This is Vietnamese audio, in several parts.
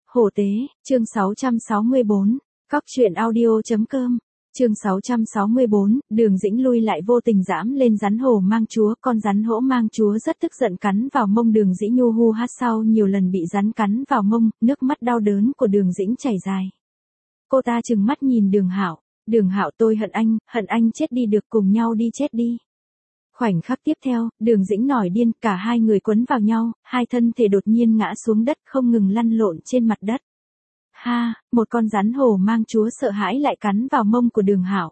Hổ tế, chương 664, Cóc truyện audio.com, chương 664, Đường Dĩnh lui lại vô tình giẫm lên rắn hổ mang chúa, con rắn hổ mang chúa rất tức giận cắn vào mông Đường Dĩnh nhu hu hát sau nhiều lần bị rắn cắn vào mông, nước mắt đau đớn của Đường Dĩnh chảy dài. Cô ta trừng mắt nhìn Đường Hạo tôi hận anh chết đi được cùng nhau đi chết đi. Khoảnh khắc tiếp theo, Đường Dĩnh nổi điên, cả hai người quấn vào nhau, hai thân thể đột nhiên ngã xuống đất không ngừng lăn lộn trên mặt đất. Ha, một con rắn hổ mang chúa sợ hãi lại cắn vào mông của Đường Hạo.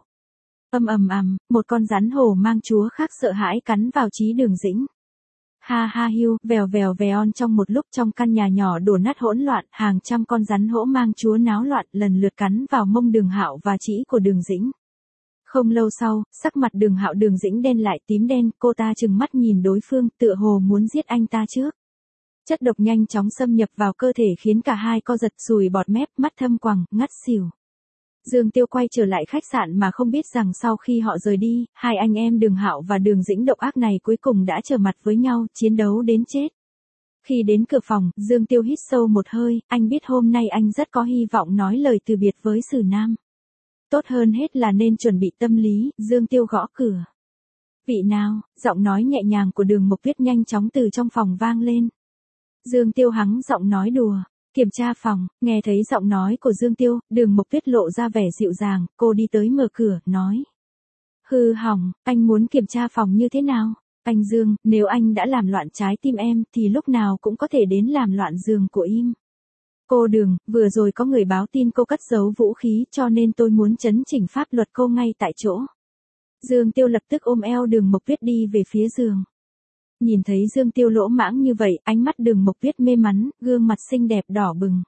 Một con rắn hổ mang chúa khác sợ hãi cắn vào trí Đường Dĩnh. Ha ha hiu, vèo vèo trong một lúc trong căn nhà nhỏ đổ nát hỗn loạn, hàng trăm con rắn hổ mang chúa náo loạn lần lượt cắn vào mông Đường Hạo và trí của Đường Dĩnh. Không lâu sau, sắc mặt Đường Hạo Đường Dĩnh đen lại tím đen, cô ta trừng mắt nhìn đối phương, tựa hồ muốn giết anh ta trước. Chất độc nhanh chóng xâm nhập vào cơ thể khiến cả hai co giật sùi bọt mép, mắt thâm quầng, ngất xỉu. Dương Tiêu quay trở lại khách sạn mà không biết rằng sau khi họ rời đi, hai anh em Đường Hạo và Đường Dĩnh độc ác này cuối cùng đã trở mặt với nhau, chiến đấu đến chết. Khi đến cửa phòng, Dương Tiêu hít sâu một hơi, anh biết hôm nay anh rất có hy vọng nói lời từ biệt với Sử Nam. Tốt hơn hết là nên chuẩn bị tâm lý, Dương Tiêu gõ cửa. Vị nào, giọng nói nhẹ nhàng của Đường Mộc Tuyết nhanh chóng từ trong phòng vang lên. Dương Tiêu hắng giọng nói đùa, kiểm tra phòng, nghe thấy giọng nói của Dương Tiêu, Đường Mộc Tuyết lộ ra vẻ dịu dàng, cô đi tới mở cửa, nói. Hư hỏng, anh muốn kiểm tra phòng như thế nào? Anh Dương, nếu anh đã làm loạn trái tim em thì lúc nào cũng có thể đến làm loạn giường của em. Cô Đường, vừa rồi có người báo tin cô cất giấu vũ khí cho nên tôi muốn chấn chỉnh pháp luật cô ngay tại chỗ. Dương Tiêu lập tức ôm eo Đường Mộc Tuyết đi về phía giường. Nhìn thấy Dương Tiêu lỗ mãng như vậy, ánh mắt Đường Mộc Tuyết mê mắn, gương mặt xinh đẹp đỏ bừng.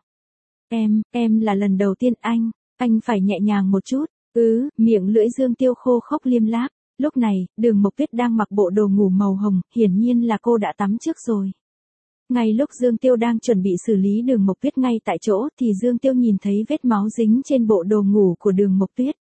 Em là lần đầu tiên anh phải nhẹ nhàng một chút. Miệng lưỡi Dương Tiêu khô khốc liêm láp. Lúc này, Đường Mộc Tuyết đang mặc bộ đồ ngủ màu hồng, hiển nhiên là cô đã tắm trước rồi. Ngay lúc Dương Tiêu đang chuẩn bị xử lý Đường Mộc Tuyết ngay tại chỗ thì Dương Tiêu nhìn thấy vết máu dính trên bộ đồ ngủ của Đường Mộc Tuyết.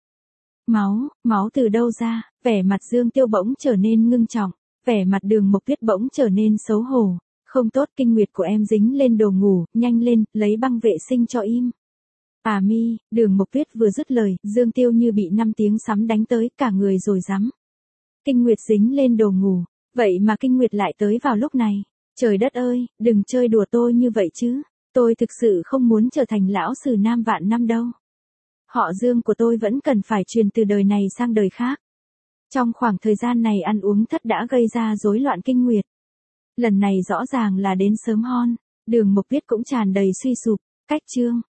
Máu từ đâu ra? Vẻ mặt Dương Tiêu bỗng trở nên ngưng trọng, vẻ mặt Đường Mộc Tuyết bỗng trở nên xấu hổ. Không tốt, kinh nguyệt của em dính lên đồ ngủ, nhanh lên, lấy băng vệ sinh cho em. Đường Mộc Tuyết vừa dứt lời, Dương Tiêu như bị 5 tiếng sấm đánh tới, cả người rồi rắm. Kinh nguyệt dính lên đồ ngủ, vậy mà kinh nguyệt lại tới vào lúc này. Trời đất ơi, đừng chơi đùa tôi như vậy chứ, tôi thực sự không muốn trở thành lão Sử Nam vạn năm đâu. Họ Dương của tôi vẫn cần phải truyền từ đời này sang đời khác. Trong khoảng thời gian này ăn uống thất đã gây ra rối loạn kinh nguyệt. Lần này rõ ràng là đến sớm hon, Đường Mộc Tuyết cũng tràn đầy suy sụp, cách chương.